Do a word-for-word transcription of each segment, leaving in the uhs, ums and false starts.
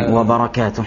wabarakatuh.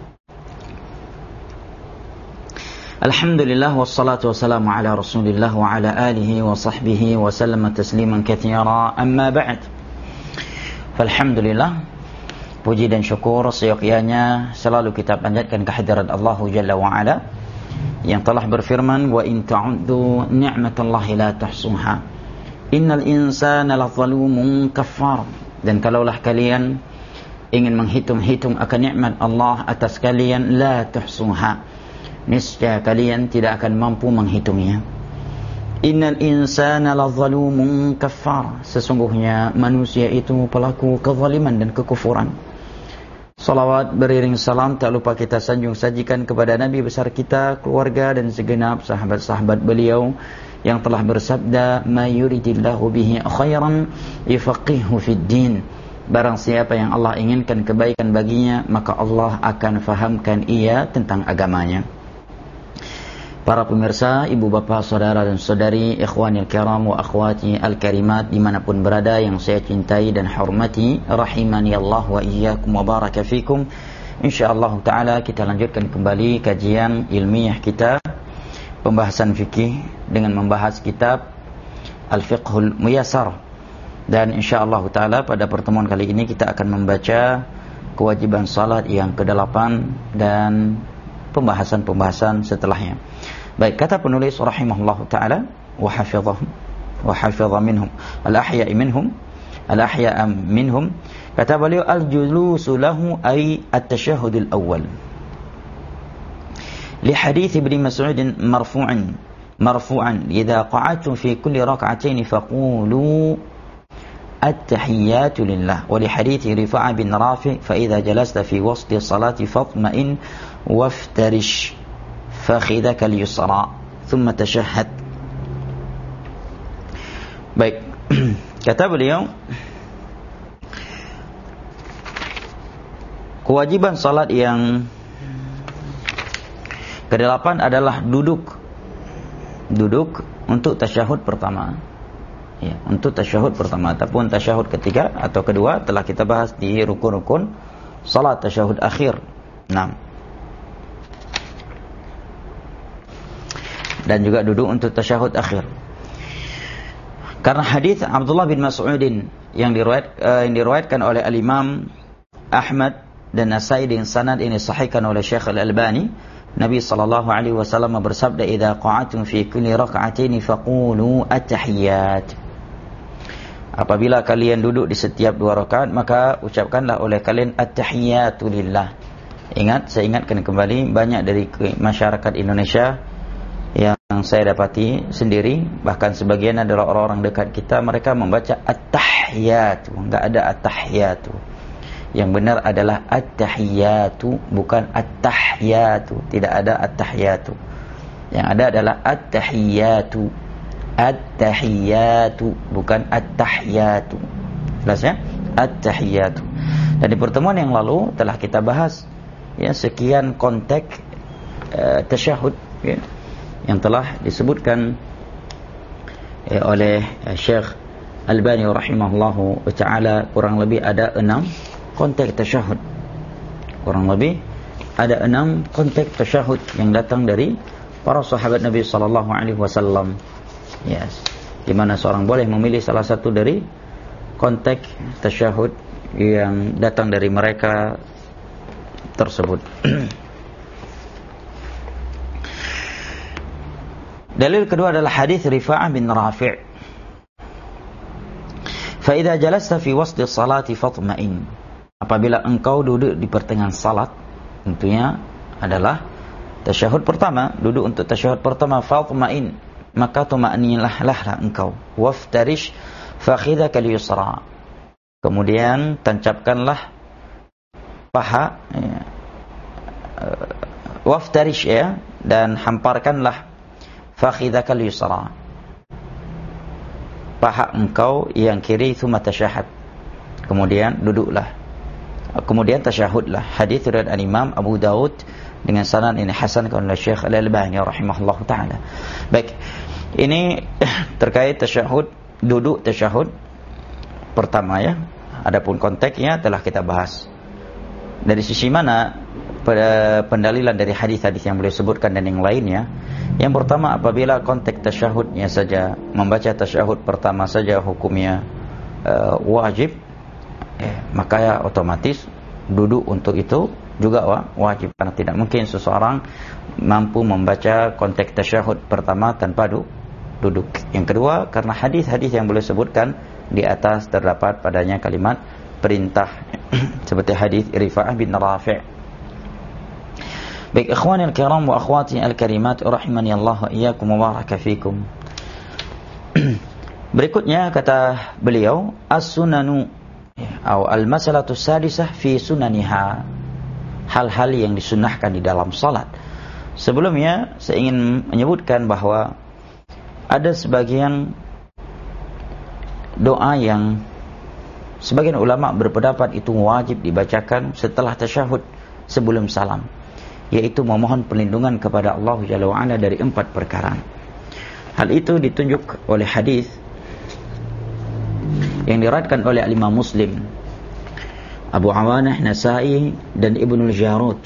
Alhamdulillah wassalatu wassalamu ala Rasulillah wa ala alihi wa sahbihi wa sallama tasliman katsira. Amma ba'd. Alhamdulillah, puji dan syukur seyogyanya selalu kita panjatkan kehadirat Allah Jalla wa Ala yang telah berfirman, wa in ta'uddu ni'matallahi la tuhsuha innal insana lazalumun kafar. Dan kalaulah kalian ingin menghitung-hitung akan nikmat Allah atas kalian, la tuhsuha, niscaya kalian tidak akan mampu menghitungnya. Innal insana lazalumun kafar, sesungguhnya manusia itu pelaku kezaliman dan kekufuran. Salawat beriring salam tak lupa kita sanjung sajikan kepada Nabi besar kita, keluarga dan segenap sahabat-sahabat beliau yang telah bersabda, ma yuridillahu bihi khairan yufaqihu fid din. Barang siapa yang Allah inginkan kebaikan baginya, maka Allah akan fahamkan ia tentang agamanya. Para pemirsa, ibu bapa, saudara dan saudari, ikhwanil kiram wa akhwati al-karimat dimanapun berada yang saya cintai dan hormati, rahimani Allah wa iyyakum wa baraka fikum. InsyaAllah ta'ala kita lanjutkan kembali kajian ilmiah kita, pembahasan fikih dengan membahas kitab Al-Fiqhul Muyassar. Dan insyaAllah ta'ala pada pertemuan kali ini kita akan membaca kewajiban salat yang kedelapan dan pembahasan-pembahasan setelahnya. Baik, kata penulis rahimahullah ta'ala, wa hafizahum wa hafizah minhum al-ahya'i minhum al-ahya'a minhum, kata beliau, al-julusu lahu ay at-tashahhudul awwal li hadits Ibnu Mas'ud marfu'an marfu'an idza qa'adtum fi kulli rak'atayn faqulu at-tahiyyatu lillah, wa li hadits Rifa'ah bin Rafi' fa idza jalasta fi wasti salati fatma'in waftarish fakhidaka al-yusra thumma tashahhad. Baik, kata beliau, kewajiban salat yang kedelapan adalah duduk duduk untuk tasyahud pertama. Ya, untuk tasyahud pertama ataupun tasyahud ketiga atau kedua telah kita bahas di rukun-rukun salat tasyahud akhir. enam. Dan juga duduk untuk tasyahud akhir. Karena hadis Abdullah bin Mas'udin yang diriwayat uh, yang diriwayatkan oleh al-Imam Ahmad dan Nasai dengan sanad ini sahihkan oleh Syekh Al-Albani, Nabi sallallahu alaihi wasallam bersabda, "Idza qa'atum fi kulli rak'atayn faqulu at-tahiyyat." Apabila kalian duduk di setiap dua rakaat, maka ucapkanlah oleh kalian at-tahiyyatu lillah. Ingat, saya ingatkan kembali, banyak dari masyarakat Indonesia yang saya dapati sendiri, bahkan sebagian adalah orang-orang dekat kita, mereka membaca at-tahiyyatu, enggak ada at-tahiyyatu. Yang benar adalah at-tahiyyatu, bukan at-tahiyyatu. Tidak ada at-tahiyyatu. Yang ada adalah at-tahiyyatu. At-tahiyyatu, bukan at-tahiyyatu. Jelas ya? At-tahiyyatu. Dan di pertemuan yang lalu telah kita bahas ya sekian konteks uh, tasyahud ya, yang telah disebutkan eh, oleh eh, Syekh Albani rahimahullahu ta'ala. Kurang lebih ada enam konteks tasyahud. Kurang lebih ada enam konteks tasyahud yang datang dari para sahabat Nabi sallallahu alaihi wasallam. Yes. Di mana seorang boleh memilih salah satu dari konteks tasyahud yang datang dari mereka tersebut. Dalil kedua adalah hadis Rifa'ah bin Rafi'. Fa idza jalasta fi wasdi salati fatma'in. Apabila engkau duduk di pertengahan salat, tentunya adalah tasyahud pertama, duduk untuk tasyahud pertama, fatma'in, maka tuma'ninlah lah engkau. Waftarish fakhidaka al-yusra. Kemudian tancapkanlah paha ya. Waftarish ya, dan hamparkanlah fakhidaka al-yusra, paha engkau yang kiri, thumma tasyahhad, kemudian duduklah, kemudian tasyahudlah. Hadis riwayat al-Imam Abu Daud dengan sanad ini hasan oleh Syekh Al-Albani rahimahullahu taala. Baik, ini terkait tasyahud, duduk tasyahud pertama ya. Adapun konteksnya telah kita bahas. Dari sisi mana pendalilan dari hadis-hadis yang beliau sebutkan dan yang lainnya? Yang pertama, apabila konteks tasyahudnya saja, membaca tasyahud pertama saja hukumnya uh, wajib, eh, maka ya otomatis duduk untuk itu juga wajib, karena tidak mungkin seseorang mampu membaca konteks tasyahud pertama tanpa duduk. Yang kedua, karena hadis-hadis yang beliau sebutkan di atas terdapat padanya kalimat perintah seperti hadis Rifa'ah bin Rafi'. Baik ikhwani al-kiram wa akhwati al-karimat rahimani Allah wa iyyakum wa baraka fikum. Berikutnya kata beliau, as-sunanu atau al-masalatu sadisah fi sunaniha, hal-hal yang disunnahkan di dalam salat. Sebelumnya saya ingin menyebutkan bahwa ada sebagian doa yang sebagian ulama berpendapat itu wajib dibacakan setelah tasyahud sebelum salam, yaitu memohon perlindungan kepada Allah Jalla wa'ala dari empat perkara. Hal itu ditunjuk oleh hadis yang diriwayatkan oleh Imam Muslim, Abu Awanah, Nasa'i dan Ibnu al-Jarud,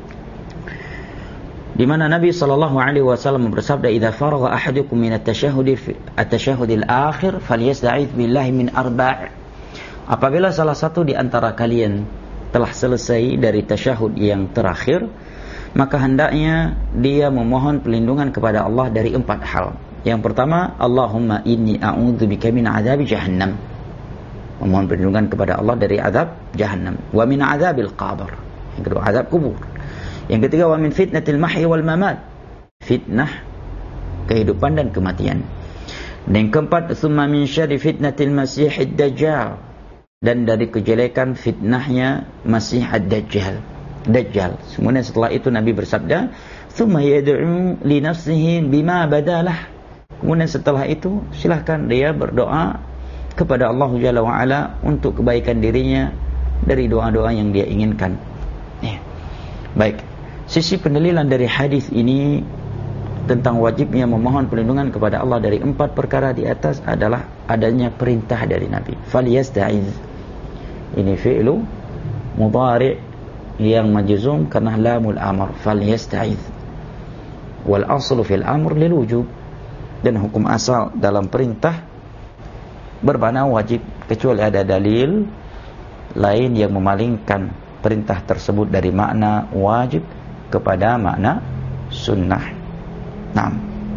di mana Nabi sallallahu alaihi wasallam bersabda, "Idza faragha ahadukum min at-tashahhud at-tashahhud al-akhir falyasta'idz billahi min arba'." Apabila salah satu di antara kalian telah selesai dari tasyahud yang terakhir, maka hendaknya dia memohon perlindungan kepada Allah dari empat hal. Yang pertama, Allahumma inni a'udzubika min adzabi jahannam, memohon perlindungan kepada Allah dari azab jahannam, wa min adzabil qabr, yang kedua azab kubur, yang ketiga wa min fitnatil mahyi wal mamat, fitnah kehidupan dan kematian, dan yang keempat tsumma min syarri fitnatil masiihid dajjal, dan dari kejelekan fitnahnya Masih ad-Dajjal. Dajjal. Kemudian setelah itu Nabi bersabda, "Tsumma yad'u li nafsihi bima badalah." Kemudian setelah itu silahkan dia berdoa kepada Allah Jalla wa Ala untuk kebaikan dirinya dari doa-doa yang dia inginkan. Ya. Baik. Sisi pendalilan dari hadis ini tentang wajibnya memohon perlindungan kepada Allah dari empat perkara di atas adalah adanya perintah dari Nabi. Falyasta'iz. Ini fi'lu mudhari' yang majzum karena lamul amr, falyasta'iz. Wal aslu fil amr lil wujub, dan hukum asal dalam perintah bermakna wajib kecuali ada dalil lain yang memalingkan perintah tersebut dari makna wajib kepada makna sunnah. Nah,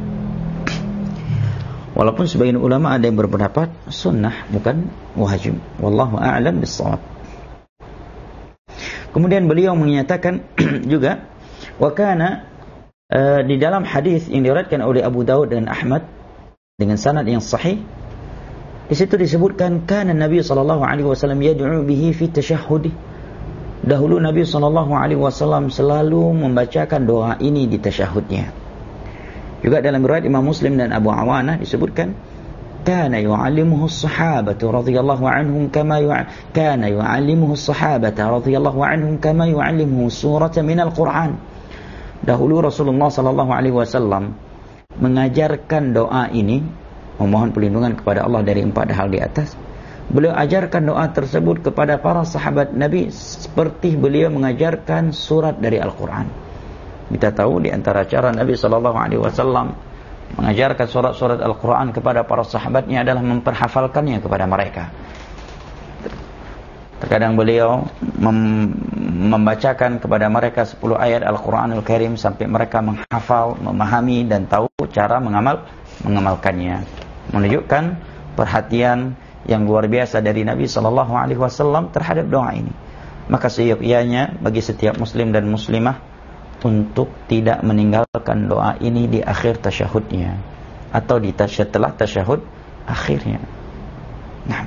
walaupun sebagian ulama ada yang berpendapat sunnah bukan wajib, wallahu a'lam bissawab. Kemudian beliau menyatakan juga, wa kana uh, di dalam hadis yang diriwayatkan oleh Abu Daud dan Ahmad dengan sanad yang sahih, di situ disebutkan kana Nabi sallallahu alaihi wasallam yad'u bihi fi tasyahhudi. Dahulu Nabi sallallahu alaihi wasallam selalu membacakan doa ini di tasyahudnya. Juga dalam riwayat Imam Muslim dan Abu Awanah disebutkan, kana yu'allimuhu as-sahabatu radhiyallahu anhum kama yu'a kana yu'allimuhu as-sahabata radhiyallahu anhum kama yu'allimuhu suratan minal Qur'an. Dahulu Rasulullah sallallahu alaihi wasallam mengajarkan doa ini, memohon perlindungan kepada Allah dari empat hal di atas. Beliau ajarkan doa tersebut kepada para sahabat Nabi seperti beliau mengajarkan surat dari Al-Qur'an. Kita tahu di antara cara Nabi sallallahu alaihi wasallam mengajarkan surat-surat Al-Quran kepada para sahabatnya adalah memperhafalkannya kepada mereka. Terkadang beliau mem- membacakan kepada mereka sepuluh ayat Al-Quranul Karim sampai mereka menghafal, memahami dan tahu cara mengamal mengamalkannya. Menunjukkan perhatian yang luar biasa dari Nabi sallallahu alaihi wasallam terhadap doa ini. Maka seyogyanya bagi setiap muslim dan muslimah untuk tidak meninggalkan doa ini di akhir tasyahudnya atau di setelah tasyahud akhirnya. Nah,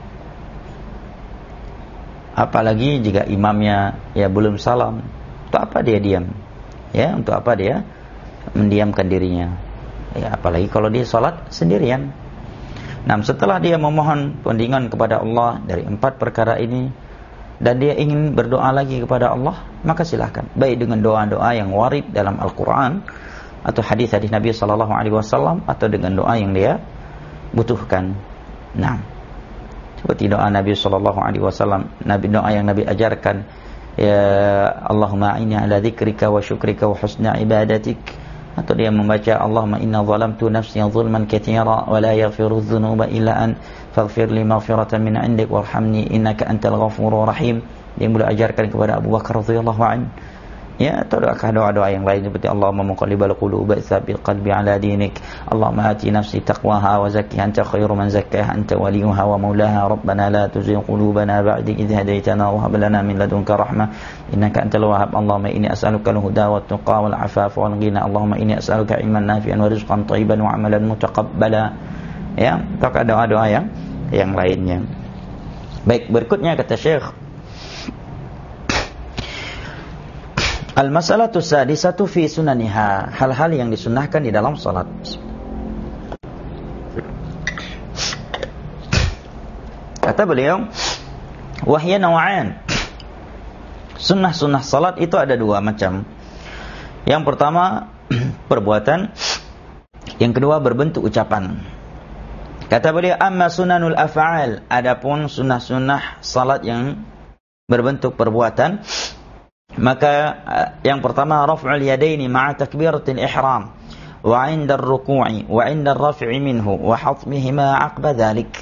apalagi jika imamnya ya belum salam, untuk apa dia diam? Ya, untuk apa dia mendiamkan dirinya? Ya, apalagi kalau dia salat sendirian. Nah, setelah dia memohon perlindungan kepada Allah dari empat perkara ini dan dia ingin berdoa lagi kepada Allah, maka silahkan, baik dengan doa-doa yang warid dalam Al-Quran atau hadis-hadis Nabi sallallahu alaihi wasallam, atau dengan doa yang dia butuhkan. Nah, seperti doa Nabi sallallahu alaihi wasallam, Nabi doa yang Nabi ajarkan ya Allahumma a'inni ala dzikrika wa syukrika wa husna ibadatik, atau dia membaca Allahumma inna zalamtu nafsi zulman katsira wa la yaghfiru dzunuba illa an faghfir li maghfiratan min 'indik warhamni innaka antal ghafurur rahim. Dia mulai ajarkan kepada Abu Bakar radhiyallahu anhu. Ya, atau doa-doa yang lain seperti Allahumma muqallibal qulub tsabbit qalbi ala dinik, Allahumma ati nafsi taqwaha wa zakkiha anta khairu man zakkaha anta waliyuha wa maulaha, rabbana la tuzigh qulubana ba'da idh hadaytana wa hab lana min ladunka rahmah innaka antal wahhab, Allahumma inni as'aluka al-huda wat tuqa wal 'afafa wal ghina, Allahumma inni as'aluka ilman nafi'an wa rizqan thayyiban wa 'amalan mutaqabbala. Ya, atau doa-doa yang yang lainnya. Baik, berikutnya kata Syekh, al-masalatu sadisatu fi sunaniha, hal-hal yang disunnahkan di dalam salat. Kata beliau, wahya naw'an. Sunnah-sunnah salat itu ada dua macam. Yang pertama perbuatan, yang kedua berbentuk ucapan. Kata beliau, amma sunanul af'al, adapun sunnah-sunnah salat yang berbentuk perbuatan, maka yang pertama raf'ul yadaini ma'a takbiratil ihram wa 'inda ar-ruku'i wa 'inda ar-raf'i minhu wa hatmihima 'aqba dzalik,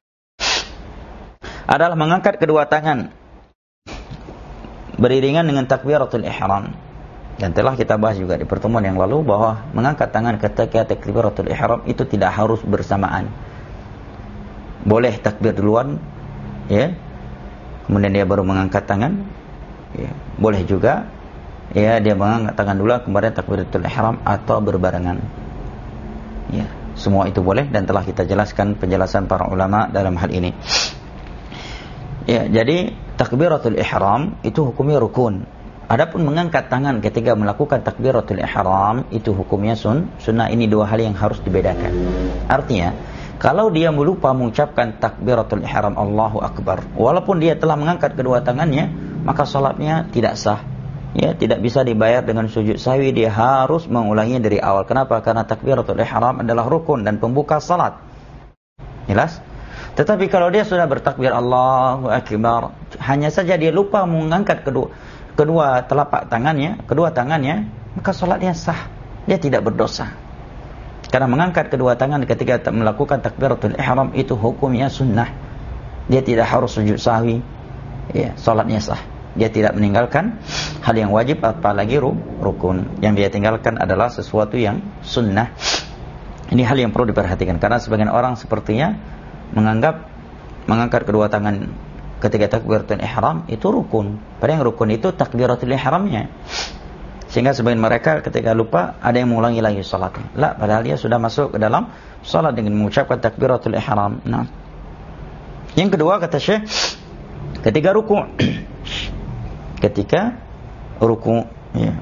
adalah mengangkat kedua tangan beriringan dengan takbiratul ihram. Dan telah kita bahas juga di pertemuan yang lalu bahwa mengangkat tangan ketika takbiratul ihram itu tidak harus bersamaan. Boleh takbir duluan, ya, kemudian dia baru mengangkat tangan. Ya, boleh juga ya dia mengangkat tangan dulu kemudian takbiratul ihram, atau berbarengan. Ya, semua itu boleh dan telah kita jelaskan penjelasan para ulama dalam hal ini. Ya, jadi takbiratul ihram itu hukumnya rukun. Adapun mengangkat tangan ketika melakukan takbiratul ihram itu hukumnya sun, sunnah. Ini dua hal yang harus dibedakan. Artinya, kalau dia melupa mengucapkan takbiratul ihram Allahu Akbar, walaupun dia telah mengangkat kedua tangannya, maka salatnya tidak sah. Ya, tidak bisa dibayar dengan sujud sahwi, dia harus mengulanginya dari awal. Kenapa? Karena takbiratul ihram adalah rukun dan pembuka salat. Jelas? Tetapi kalau dia sudah bertakbir Allahu Akbar, hanya saja dia lupa mengangkat kedua kedua telapak tangannya, kedua tangannya, maka salatnya sah. Dia tidak berdosa. Karena mengangkat kedua tangan ketika melakukan takbiratul ihram itu hukumnya sunnah. Dia tidak harus sujud sahwi. Ya, salatnya sah. Dia tidak meninggalkan hal yang wajib apalagi rukun. Yang dia tinggalkan adalah sesuatu yang sunnah. Ini hal yang perlu diperhatikan karena sebagian orang sepertinya menganggap mengangkat kedua tangan ketika takbiratul ihram itu rukun. Padahal yang rukun itu takbiratul ihramnya. Sehingga sebagian mereka ketika lupa ada yang mengulangi lagi salatnya. La, padahal dia sudah masuk ke dalam salat dengan mengucapkan takbiratul ihram. Nah. Yang kedua kata Syekh, ketika ruku' ketika ruku' ya.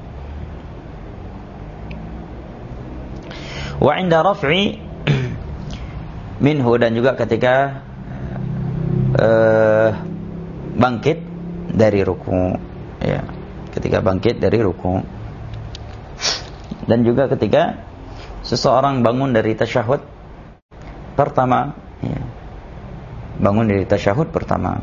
Wa 'inda raf'i minhu, dan juga ketika uh, bangkit dari ruku' ya, ketika bangkit dari ruku', dan juga ketika seseorang bangun dari tasyahud pertama ya, bangun dari tasyahud pertama.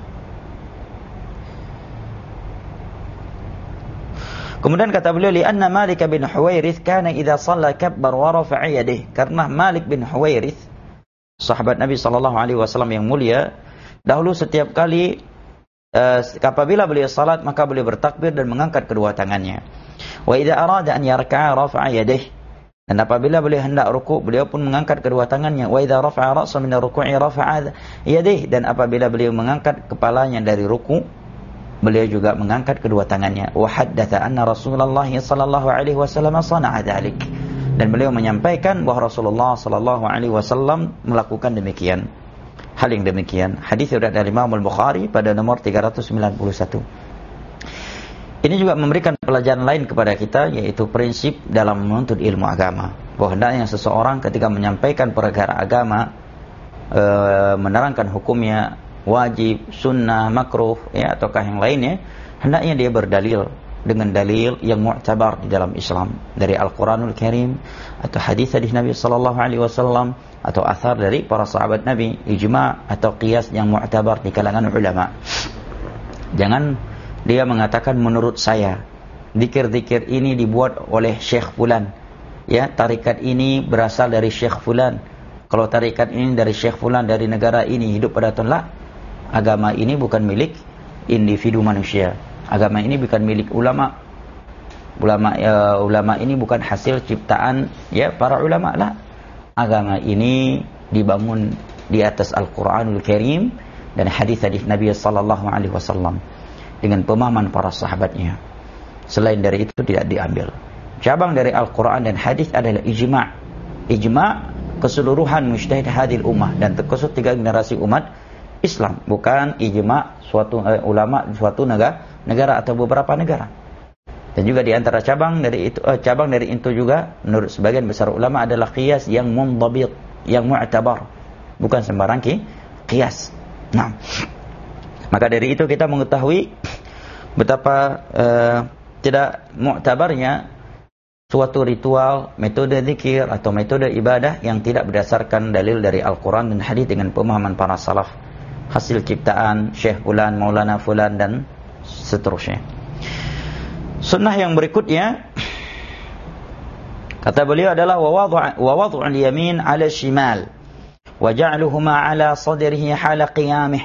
Kemudian kata beliau, li'anna Malik bin Huwairits kana idza shalla kabbar wa rafa'a yadayhi, karena Malik bin Huwairits sahabat Nabi sallallahu alaihi wasallam yang mulia, dahulu setiap kali uh, apabila beliau salat maka beliau bertakbir dan mengangkat kedua tangannya. Wa idza arada an yarka'a rafa'a yadayhi, dan apabila beliau hendak ruku beliau pun mengangkat kedua tangannya. Wa idza rafa'a ra'sahu min ar-ruku'i rafa'a yadayhi, dan apabila beliau mengangkat kepalanya dari ruku beliau juga mengangkat kedua tangannya. Wa haddatsa anna Rasulullah sallallahu alaihi wasallam sana'a dzalik, dan beliau menyampaikan bahwa Rasulullah sallallahu alaihi wasallam melakukan demikian, hal yang demikian. Hadis riwayat Imam Al-Bukhari pada nomor tiga ratus sembilan puluh satu. Ini juga memberikan pelajaran lain kepada kita, yaitu prinsip dalam menuntut ilmu agama, bahwa hendaknya seseorang ketika menyampaikan perkara agama, e, menerangkan hukumnya wajib, sunnah, makruh, ya, ataukah yang lainnya, hendaknya dia berdalil dengan dalil yang mu'tabar di dalam Islam, dari Al-Quranul Karim atau hadis-hadis Nabi sallallahu alaihi wasallam atau athar dari para sahabat Nabi, ijma' atau qiyas yang mu'tabar di kalangan ulama. Jangan dia mengatakan menurut saya zikir-zikir ini dibuat oleh Syekh Fulan, ya, tarikat ini berasal dari Syekh Fulan, kalau tarikat ini dari Syekh Fulan dari negara ini hidup pada tahun lah. Agama ini bukan milik individu manusia, agama ini bukan milik ulama. Ulama ya, ulama ini bukan hasil ciptaan ya para ulama lah. Agama ini dibangun di atas Al-Qur'anul Karim dan hadis-hadis Nabi sallallahu alaihi wasallam dengan pemahaman para sahabatnya. Selain dari itu tidak diambil. Cabang dari Al-Qur'an dan hadis adalah ijma'. Ijma' keseluruhan mujtahid hadil ummah dan terkhusus tiga generasi umat Islam, bukan ijma' suatu uh, ulama suatu negara, negara atau beberapa negara. Dan juga di antara cabang dari itu uh, cabang dari itu juga menurut sebagian besar ulama adalah qiyas yang mundhabit, yang mu'tabar, bukan sembarang qiyas. Nah, maka dari itu kita mengetahui betapa uh, tidak mu'tabarnya suatu ritual, metode zikir atau metode ibadah yang tidak berdasarkan dalil dari Al-Quran dan hadis dengan pemahaman para salaf, hasil ciptaan Syekh Fulan, Maulana Fulan dan seterusnya. Sunnah yang berikutnya kata beliau adalah wa wad'ul yamin 'ala shimal wa ja'aluhuma 'ala sadrihi hala qiyamih,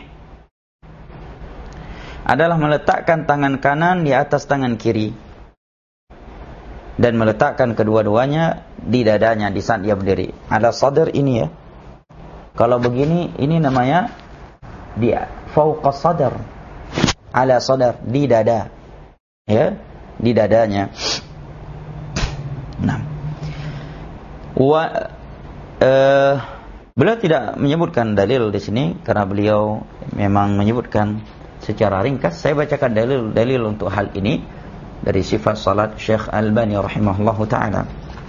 adalah meletakkan tangan kanan di atas tangan kiri dan meletakkan kedua-duanya di dadanya di saat dia berdiri. Ala sadr ini ya, kalau begini ini namanya di fauqa sadr, ala sadr, di dada ya, di dadanya. Nah, wa uh, beliau tidak menyebutkan dalil di sini karena beliau memang menyebutkan secara ringkas. Saya bacakan dalil-dalil untuk hal ini dari sifat salat Syekh Al-Albani rahimahullahu taala.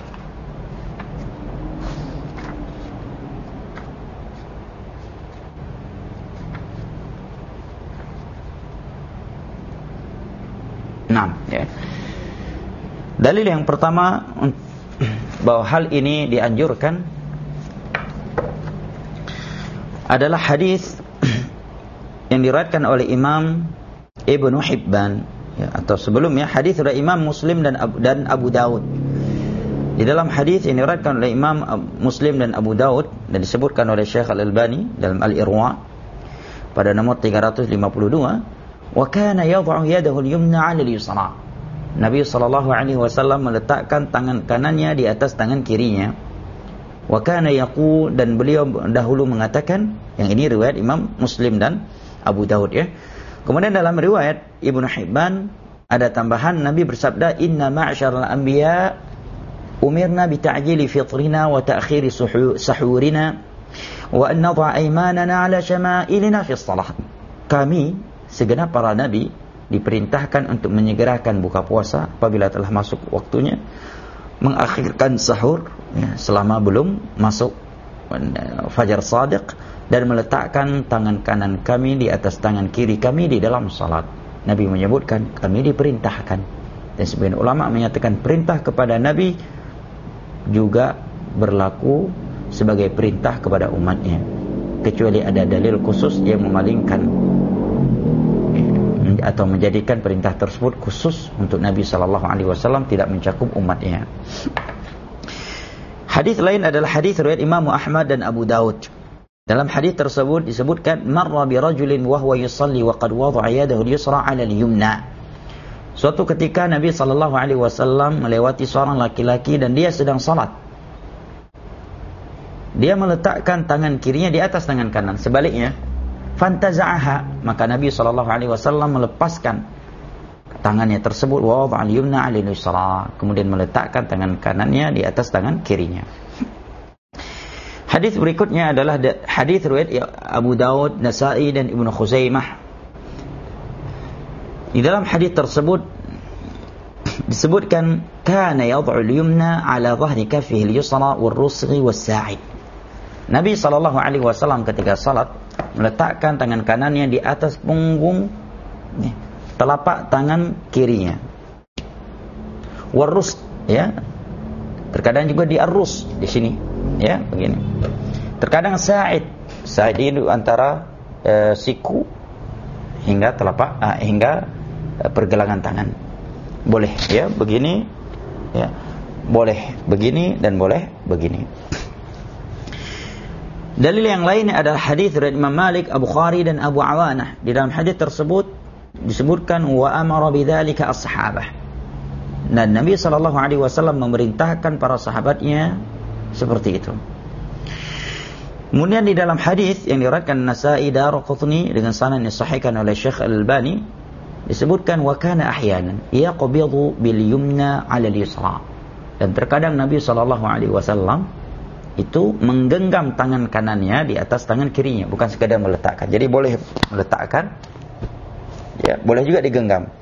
Nah, ya. Dalil yang pertama bahwa hal ini dianjurkan adalah hadis yang diriwayatkan oleh Imam Ibnu Hibban, ya, atau sebelumnya hadis dari Imam Muslim dan Abu, dan Abu Daud. Di dalam hadis yang diriwayatkan oleh Imam Muslim dan Abu Daud dan disebutkan oleh Syekh Al-Albani dalam Al-Irwa pada nomor tiga ratus lima puluh dua, wa kana yad'u yadahu al-yumna 'ala al-yusra. Nabi sallallahu alaihi wasallam meletakkan tangan kanannya di atas tangan kirinya. Wa kana yaqul, dan beliau dahulu mengatakan, yang ini riwayat Imam Muslim dan Abu Daud ya. Kemudian dalam riwayat Ibnu Hibban ada tambahan, Nabi bersabda, "Inna ma'syaral anbiya umirna bi ta'jili fitrina wa ta'khiri sahurina wa an nadha aymanana 'ala syama'ilina fi shalah." Kami segenap para nabi diperintahkan untuk menyegerakan buka puasa apabila telah masuk waktunya, mengakhirkan sahur ya, selama belum masuk fajar shadiq, dan meletakkan tangan kanan kami di atas tangan kiri kami di dalam salat. Nabi menyebutkan kami diperintahkan, dan sebagian ulama menyatakan perintah kepada Nabi juga berlaku sebagai perintah kepada umatnya, kecuali ada dalil khusus yang memalingkan atau menjadikan perintah tersebut khusus untuk Nabi sallallahu alaihi wasallam, tidak mencakup umatnya. Hadis lain adalah hadis riwayat Imam Ahmad dan Abu Daud. Dalam hadis tersebut disebutkan, marra bi rajulin wa huwa yusalli wa qad wada'a yadahu al-yusra 'ala al-yumna. Suatu ketika Nabi sallallahu alaihi wasallam melewati seorang laki-laki dan dia sedang salat. Dia meletakkan tangan kirinya di atas tangan kanan, sebaliknya. Fantaza'aha, maka Nabi sallallahu alaihi wasallam melepaskan tangannya tersebut, wa wada'al yumna 'ala al-yusra, kemudian meletakkan tangan kanannya di atas tangan kirinya. Hadis berikutnya adalah hadis riwayat Abu Daud, Nasa'i dan Ibnu Khuzaimah. Di dalam hadis tersebut disebutkan, kana yad'u al-yumna 'ala dhahri kaffihi al-yusra wal-rusghi was-sa'id. Nabi sallallahu alaihi wasallam ketika salat meletakkan tangan kanannya di atas punggung nih, telapak tangan kirinya. Warus ya. Terkadang juga di arus di sini ya, begini. Terkadang sa'id. Sa'id itu antara e, siku hingga telapak ah, hingga pergelangan tangan. Boleh ya begini, ya boleh begini dan boleh begini. Dalil yang lain adalah hadis dari Imam Malik, Abu Bukhari dan Abu Awanah. Di dalam hadis tersebut disebutkan wa amara bidzalika as-sahabah. Dan Nabi sallallahu alaihi wasallam memerintahkan para sahabatnya seperti itu. Kemudian di dalam hadis yang diriwayatkan Nasa'i, Daraqutni dengan sanad yang disahihkan oleh Syekh Al-Albani disebutkan wa kana ahyanan yaqbidu bil yumna 'ala al-yusra. Dan terkadang Nabi sallallahu alaihi wasallam itu menggenggam tangan kanannya di atas tangan kirinya, bukan sekadar meletakkan. Jadi boleh meletakkan, ya, boleh juga digenggam.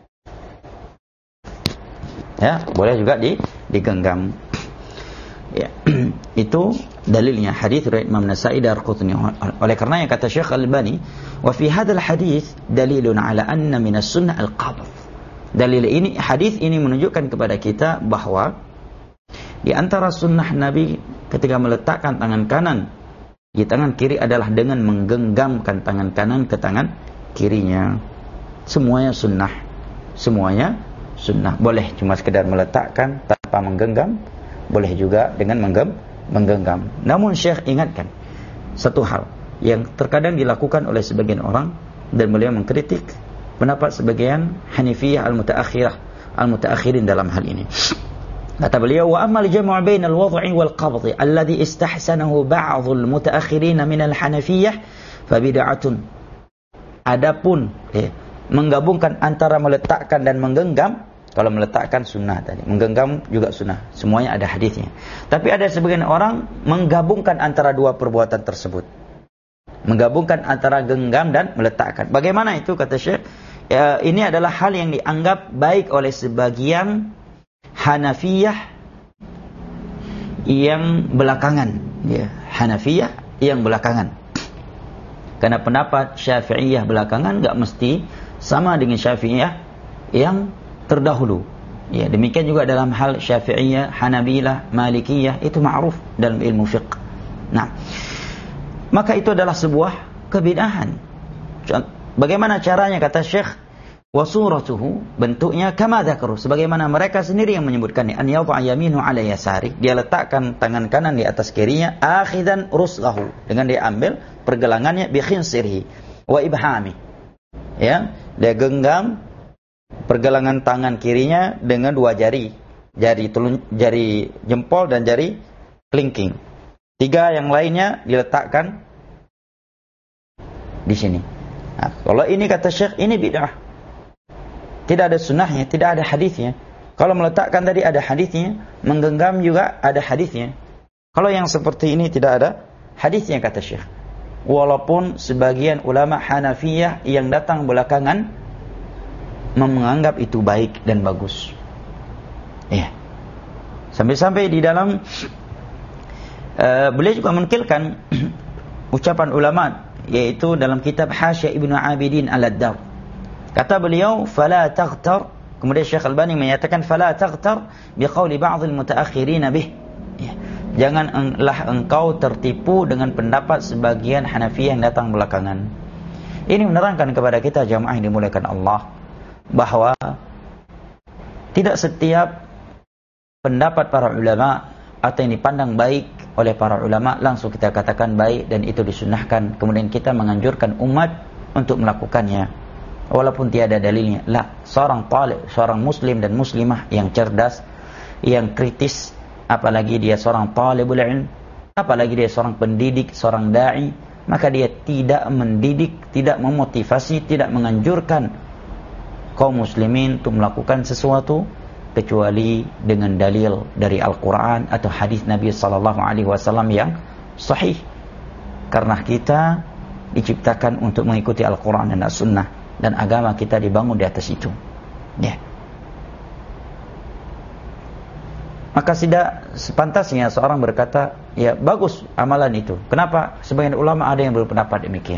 Ya, boleh juga di, digenggam. Ya, itu dalilnya hadis riwayat Imam Nasa'i dan Daraqutni. Oleh karena yang kata Syekh Al-Albani, wa fi hadzal hadis dalilun ala anna min as-sunnah al-qabd. Dalil ini, hadis ini menunjukkan kepada kita bahwa di antara sunnah Nabi ketika meletakkan tangan kanan di tangan kiri adalah dengan menggenggamkan tangan kanan ke tangan kirinya. Semuanya sunnah. Semuanya sunnah. Boleh cuma sekedar meletakkan tanpa menggenggam, boleh juga dengan menggem, menggenggam. Namun Syekh ingatkan satu hal yang terkadang dilakukan oleh sebagian orang, dan beliau mengkritik pendapat sebagian Hanifiyah al-mutaakhirah, al-mutaakhirin dalam hal ini. Kata beliau, wa amma al-jam'u baina al-wad'i wal qabdi alladhi istahsanahu ba'd al-mutaakhirin min al-Hanafiyyah fa bid'atun. Adapun eh, menggabungkan antara meletakkan dan menggenggam, kalau meletakkan sunnah tadi, menggenggam juga sunnah, semuanya ada hadisnya. Tapi ada sebagian orang menggabungkan antara dua perbuatan tersebut, menggabungkan antara genggam dan meletakkan. Bagaimana itu kata Syekh? Ya, ini adalah hal yang dianggap baik oleh sebagian Hanafiyah yang belakangan, ya, Hanafiyah yang belakangan. Karena pendapat Syafi'iyah belakangan enggak mesti sama dengan Syafi'iyah yang terdahulu. Ya, demikian juga dalam hal Syafi'iyah, Hanabilah, Malikiyah, itu ma'ruf dalam ilmu fiqh. Nah, maka itu adalah sebuah kebid'ahan. Bagaimana caranya kata Syekh? Wa suratuhu, bentuknya kama dzakaru, sebagaimana mereka sendiri yang menyebutkannya, an yadha yaminu ala yasari, dia letakkan tangan kanan di atas kirinya, akhidan rusghahu, dengan dia ambil pergelangannya, bi khinsirihi wa ibhami, ya, dia genggam pergelangan tangan kirinya dengan dua jari, jari telun, jari jempol dan jari kelingking. Tiga yang lainnya diletakkan di sini. Nah, kalau ini kata Syekh, ini bid'ah. Tidak ada sunnahnya, tidak ada hadisnya. Kalau meletakkan tadi ada hadisnya, menggenggam juga ada hadisnya. Kalau yang seperti ini tidak ada hadisnya kata Syekh. Walaupun sebagian ulama Hanafiyah yang datang belakangan menganggap itu baik dan bagus. Ya. Sampai-sampai di dalam uh, beliau juga menukilkan ucapan ulama, yaitu dalam kitab Hasyiah Ibnu Abidin Al-Addar. Kata beliau, fala taghtar, kemudian Syekh Al-Albani menyatakan fala taghtar biqauli ba'd al-mutaakhirin bih. Ya. Janganlah engkau tertipu dengan pendapat sebagian Hanafiyah yang datang belakangan. Ini menerangkan kepada kita jamaah yang dimuliakan Allah bahwa tidak setiap pendapat para ulama atau yang dipandang baik oleh para ulama langsung kita katakan baik dan itu disunnahkan, kemudian kita menganjurkan umat untuk melakukannya walaupun tiada dalilnya. La, seorang talib, seorang muslim dan muslimah yang cerdas, yang kritis, apalagi dia seorang talibul ilm, apalagi dia seorang pendidik, seorang dai, maka dia tidak mendidik, tidak memotivasi, tidak menganjurkan kaum muslimin untuk melakukan sesuatu kecuali dengan dalil dari Al-Quran atau hadis Nabi sallallahu alaihi wasallam yang sahih. Karena kita diciptakan untuk mengikuti Al-Quran dan As-Sunnah, dan agama kita dibangun di atas itu. Ya. Maka tidak sepantasnya seorang berkata, ya bagus amalan itu. Kenapa? Sebagian ulama ada yang berpendapat demikian.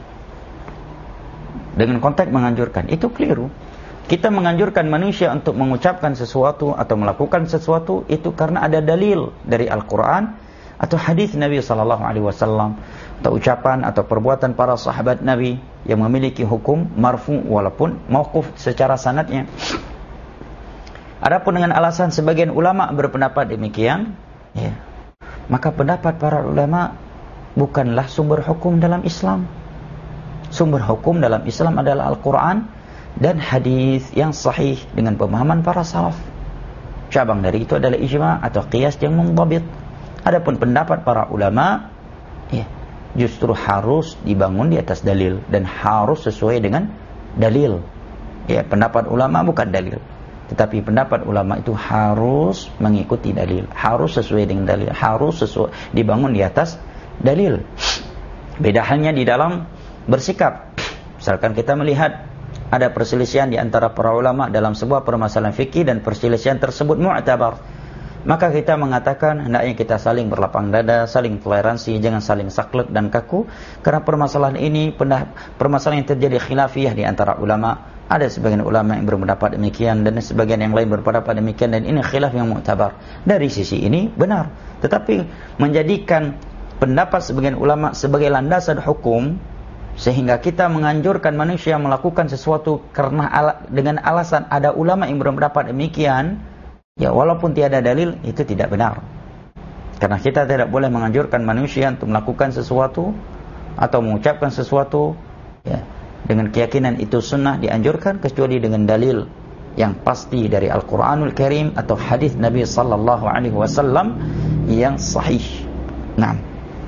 Dengan konteks menganjurkan, itu keliru. Kita menganjurkan manusia untuk mengucapkan sesuatu atau melakukan sesuatu itu karena ada dalil dari Al-Quran atau hadis Nabi sallallahu alaihi wasallam, atau ucapan atau perbuatan para sahabat Nabi yang memiliki hukum marfu walaupun mauquf secara sanadnya. Adapun dengan alasan sebagian ulama berpendapat demikian, ya, maka pendapat para ulama bukanlah sumber hukum dalam Islam. Sumber hukum dalam Islam adalah Al-Quran dan hadis yang sahih dengan pemahaman para salaf. Cabang dari itu adalah ijma' atau qiyas yang mundhabit. Adapun pendapat para ulama, ya, justru harus dibangun di atas dalil dan harus sesuai dengan dalil. Ya, pendapat ulama bukan dalil, tetapi pendapat ulama itu harus mengikuti dalil, harus sesuai dengan dalil, harus sesuai dibangun di atas dalil. Beda halnya di dalam bersikap. Misalkan kita melihat ada perselisihan di antara para ulama dalam sebuah permasalahan fikih dan perselisihan tersebut mu'tabar, maka kita mengatakan hendaknya kita saling berlapang dada, saling toleransi, jangan saling saklek dan kaku, karena permasalahan ini permasalahan yang terjadi khilafiyah di antara ulama. Ada sebagian ulama yang berpendapat demikian dan sebagian yang lain berpendapat demikian, dan ini khilaf yang mu'tabar. Dari sisi ini benar, tetapi menjadikan pendapat sebagian ulama sebagai landasan hukum sehingga kita menganjurkan manusia melakukan sesuatu karena ala, dengan alasan ada ulama yang berpendapat demikian, ya walaupun tiada dalil, itu tidak benar. Karena kita tidak boleh menganjurkan manusia untuk melakukan sesuatu atau mengucapkan sesuatu, ya, dengan keyakinan itu sunnah dianjurkan kecuali dengan dalil yang pasti dari Al-Quranul Karim atau hadis Nabi sallallahu alaihi wasallam yang sahih. Nah,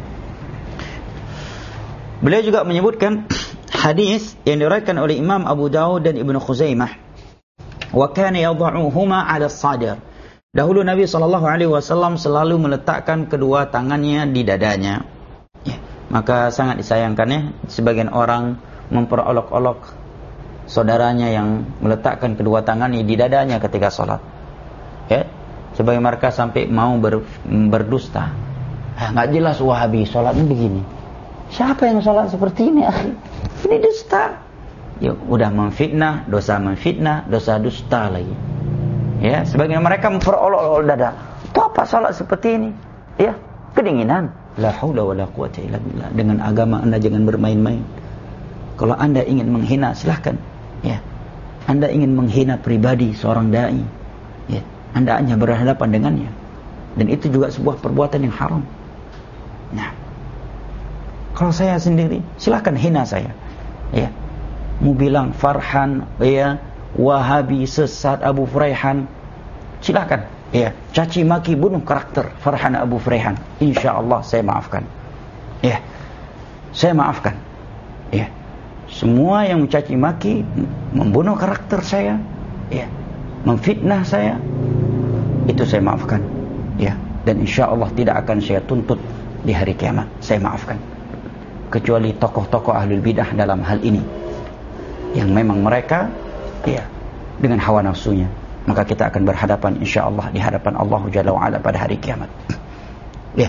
beliau juga menyebutkan hadis yang diriwayatkan oleh Imam Abu Dawud dan Ibnu Khuzaimah. Wa kana yadh'uhuma 'ala as-sadr. Dahulu Nabi sallallahu alaihi wasallam selalu meletakkan kedua tangannya di dadanya. Ya, maka sangat disayangkannya sebagian orang memperolok-olok saudaranya yang meletakkan kedua tangannya di dadanya ketika salat. Ya, sebagian mereka sampai mau ber, berdusta. Ah, enggak jelas Wahabi salatnya begini. Siapa yang sholat seperti ini, akhi? Ini dusta. Ya, udah memfitnah, dosa memfitnah, dosa dusta lagi. Ya, sebagian mereka memperolok-olok dada. Itu apa sholat seperti ini? Ya, kedinginan. La haula wala quwata illa billah. Dengan agama Anda jangan bermain-main. Kalau Anda ingin menghina, silahkan. Ya, Anda ingin menghina pribadi seorang dai, ya, Anda hanya berhadapan dengannya. Dan itu juga sebuah perbuatan yang haram. Nah, kalau saya sendiri, silahkan hina saya. Ya, mau bilang Farhan, ya, Wahabi, sesat, Abu Furaihan, silahkan. Ya, caci maki, bunuh karakter Farhan Abu Furaihan. Insya Allah saya maafkan. Ya, saya maafkan. Ya, semua yang mencaci maki, membunuh karakter saya, ya, memfitnah saya, itu saya maafkan. Ya, dan insya Allah tidak akan saya tuntut di hari kiamat. Saya maafkan. Kecuali tokoh-tokoh ahlul bidah dalam hal ini, yang memang mereka, ya, dengan hawa nafsunya, maka kita akan berhadapan insyaallah di hadapan Allah Jalla wa'ala pada hari kiamat. Ya,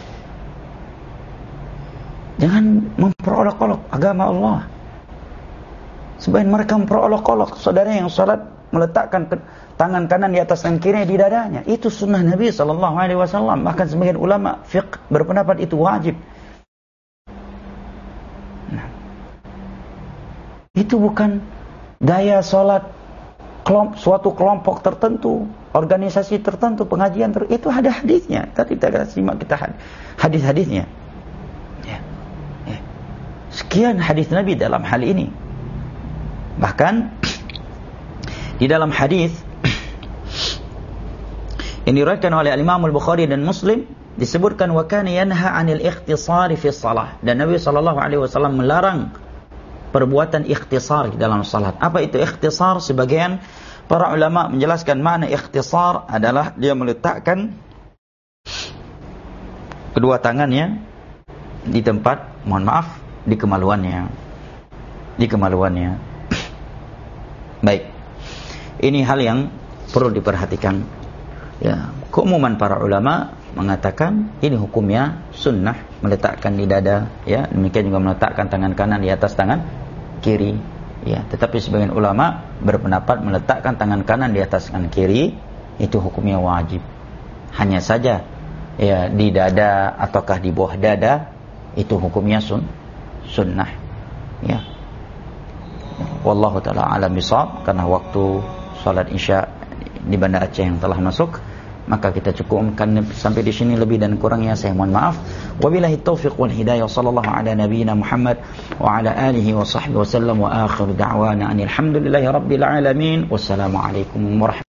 jangan memperolok-olok agama Allah. Sebagian mereka memperolok-olok saudara yang salat meletakkan tangan kanan di atas tangan kiri di dadanya. Itu sunnah Nabi sallallahu alaihi wasallam. Bahkan sebagian ulama fiqh berpendapat itu wajib. Itu bukan gaya sholat kelomp, suatu kelompok tertentu, organisasi tertentu, pengajian tertentu. Itu ada hadisnya. Tadi kita simak kita hadis-hadisnya. Ya. Ya. Sekian hadis Nabi dalam hal ini. Bahkan di dalam hadis yang diriwayatkan oleh Imam Al-Bukhari dan Muslim disebutkan wa kana yanha 'anil ikhtisari fi shalah, dan Nabi sallallahu alaihi wasallam melarang perbuatan ikhtisar dalam salat. Apa itu ikhtisar? Sebagian para ulama menjelaskan makna ikhtisar adalah dia meletakkan kedua tangannya di tempat, mohon maaf, di kemaluannya. Di kemaluannya. Baik. Ini hal yang perlu diperhatikan. Ya, keumuman para ulama mengatakan ini hukumnya sunnah, meletakkan di dada, ya, demikian juga meletakkan tangan kanan di atas tangan kiri, ya. Tetapi sebagian ulama berpendapat meletakkan tangan kanan di atas tangan kiri itu hukumnya wajib. Hanya saja ya di dada ataukah di bawah dada, itu hukumnya sun sunnah. Ya. Wallahu taala alam bisawab, karena waktu salat Isya di Banda Aceh yang telah masuk, maka kita cukupkan sampai di sini. Lebih dan kurangnya saya mohon maaf. Wabillahi taufiq wal hidayah. Sallallahu ala nabiyyina Muhammad wa ala alihi wa sahbihi wa sallam, wa akhir da'wana alhamdulillahi rabbil alamin. Wassalamu alaikum warahmatullahi